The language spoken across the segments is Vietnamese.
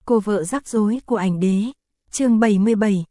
Cô vợ rắc rối của ảnh đế. Chương 77,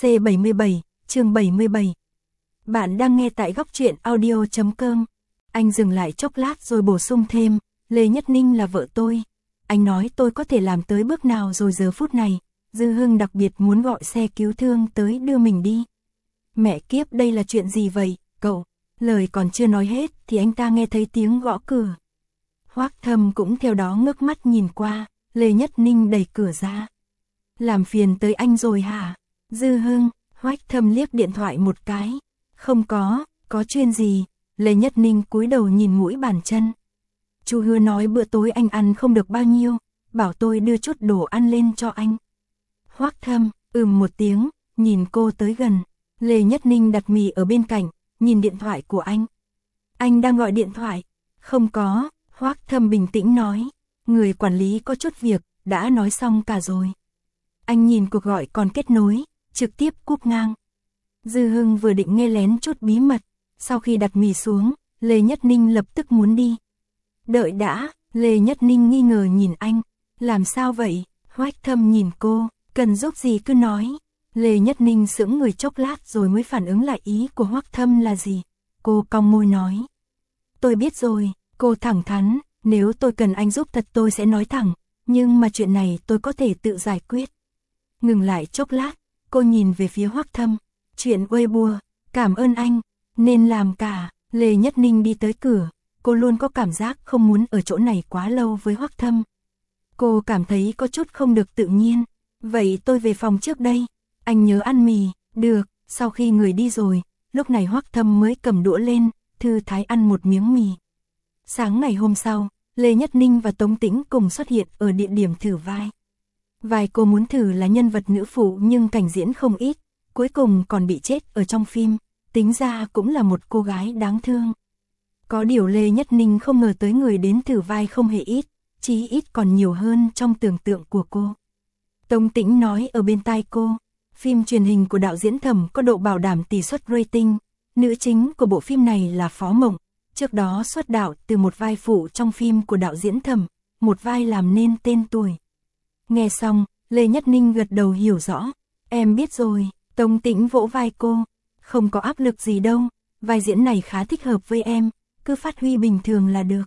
C77, chương 77. Bạn đang nghe tại góc truyện audio.com. Anh dừng lại chốc lát rồi bổ sung thêm, Lê Nhất Ninh là vợ tôi. Anh nói tôi có thể làm tới bước nào rồi giờ phút này, Dư Hưng đặc biệt muốn gọi xe cứu thương tới đưa mình đi. Mẹ kiếp, đây là chuyện gì vậy, cậu? Lời còn chưa nói hết thì anh ta nghe thấy tiếng gõ cửa. Hoắc Thâm cũng theo đó ngước mắt nhìn qua, Lê Nhất Ninh đẩy cửa ra. Làm phiền tới anh rồi hả? Dư Hưng, Hoắc Thâm liếc điện thoại một cái. Không có chuyện gì. Lê Nhất Ninh cúi đầu nhìn mũi bàn chân. Chú Hứa nói bữa tối anh ăn không được bao nhiêu, bảo tôi đưa chút đồ ăn lên cho anh. Hoắc Thâm, một tiếng, nhìn cô tới gần. Lê Nhất Ninh đặt mì ở bên cạnh, nhìn điện thoại của anh. Anh đang gọi điện thoại. Không có, Hoắc Thâm bình tĩnh nói. Người quản lý có chút việc, đã nói xong cả rồi. Anh nhìn cuộc gọi còn kết nối, trực tiếp cúp ngang. Dư Hưng vừa định nghe lén chút bí mật, sau khi đặt mì xuống, Lê Nhất Ninh lập tức muốn đi. Đợi đã, Lê Nhất Ninh nghi ngờ nhìn anh. Làm sao vậy? Hoắc Thâm nhìn cô, cần giúp gì cứ nói. Lê Nhất Ninh sững người chốc lát rồi mới phản ứng lại ý của Hoắc Thâm là gì. Cô cong môi nói. Tôi biết rồi, cô thẳng thắn, nếu tôi cần anh giúp thật tôi sẽ nói thẳng, nhưng mà chuyện này tôi có thể tự giải quyết. Ngừng lại chốc lát, cô nhìn về phía Hoắc Thâm. Chuyện Weibo, cảm ơn anh, nên làm cả. Lê Nhất Ninh đi tới cửa, cô luôn có cảm giác không muốn ở chỗ này quá lâu với Hoắc Thâm. Cô cảm thấy có chút không được tự nhiên. Vậy tôi về phòng trước đây, anh nhớ ăn mì. Được. Sau khi người đi rồi, lúc này Hoắc Thâm mới cầm đũa lên, thư thái ăn một miếng mì. Sáng ngày hôm sau, Lê Nhất Ninh và Tống Tĩnh cùng xuất hiện ở địa điểm thử vai. Vai cô muốn thử là nhân vật nữ phụ nhưng cảnh diễn không ít, cuối cùng còn bị chết ở trong phim, tính ra cũng là một cô gái đáng thương. Có điều Lê Nhất Ninh không ngờ tới người đến thử vai không hề ít, chí ít còn nhiều hơn trong tưởng tượng của cô. Tống Tĩnh nói ở bên tai cô, phim truyền hình của đạo diễn Thẩm có độ bảo đảm tỷ suất rating, nữ chính của bộ phim này là Phó Mộng, trước đó xuất đạo từ một vai phụ trong phim của đạo diễn Thẩm, một vai làm nên tên tuổi. Nghe xong, Lê Nhất Ninh gật đầu hiểu rõ, em biết rồi. Tống Tĩnh vỗ vai cô, không có áp lực gì đâu, vai diễn này khá thích hợp với em, cứ phát huy bình thường là được.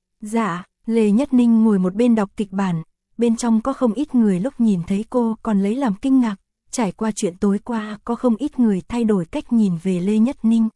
Dạ, Lê Nhất Ninh ngồi một bên đọc kịch bản, bên trong có không ít người lúc nhìn thấy cô còn lấy làm kinh ngạc, trải qua chuyện tối qua có không ít người thay đổi cách nhìn về Lê Nhất Ninh.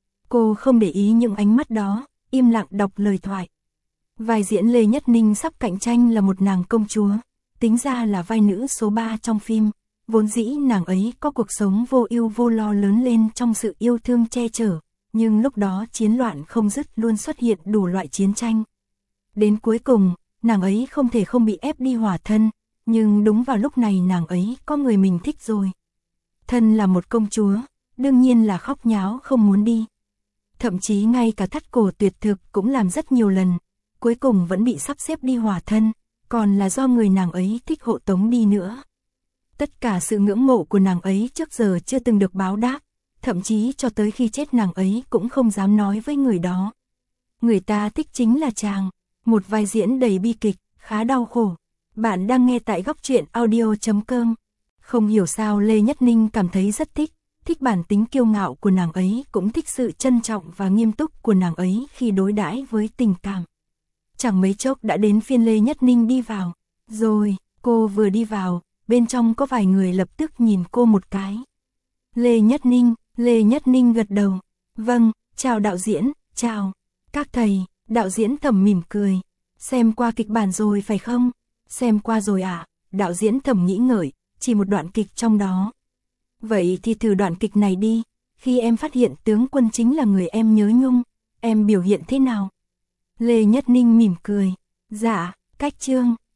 Cô không để ý những ánh mắt đó, im lặng đọc lời thoại. Vai diễn Lê Nhất Ninh sắp cạnh tranh là một nàng công chúa, tính ra là vai nữ số 3 trong phim. Vốn dĩ nàng ấy có cuộc sống vô ưu vô lo lớn lên trong sự yêu thương che chở, nhưng lúc đó chiến loạn không dứt luôn xuất hiện đủ loại chiến tranh. Đến cuối cùng, nàng ấy không thể không bị ép đi hòa thân, nhưng đúng vào lúc này nàng ấy có người mình thích rồi. Thân là một công chúa, đương nhiên là khóc nháo không muốn đi. Thậm chí ngay cả thắt cổ tuyệt thực cũng làm rất nhiều lần, cuối cùng vẫn bị sắp xếp đi hòa thân, còn là do người nàng ấy thích hộ tống đi nữa. Tất cả sự ngưỡng mộ của nàng ấy trước giờ chưa từng được báo đáp, thậm chí cho tới khi chết nàng ấy cũng không dám nói với người đó. Người ta thích chính là chàng, một vai diễn đầy bi kịch, khá đau khổ. Bạn đang nghe tại góc truyện audio.com. Không hiểu sao Lê Nhất Ninh cảm thấy rất thích bản tính kiêu ngạo của nàng ấy, cũng thích sự trân trọng và nghiêm túc của nàng ấy khi đối đãi với tình cảm. Chẳng mấy chốc đã đến phiên Lê Nhất Ninh đi vào. Rồi, cô vừa đi vào, bên trong có vài người lập tức nhìn cô một cái. Lê Nhất Ninh gật đầu. Vâng, chào đạo diễn, chào. Các thầy, đạo diễn Thẩm mỉm cười. Xem qua kịch bản rồi phải không? Xem qua rồi ạ, đạo diễn Thẩm nghĩ ngợi, chỉ một đoạn kịch trong đó. Vậy thì thử đoạn kịch này đi, khi em phát hiện tướng quân chính là người em nhớ nhung, em biểu hiện thế nào? Lê Nhất Ninh mỉm cười. Dạ, cách chương.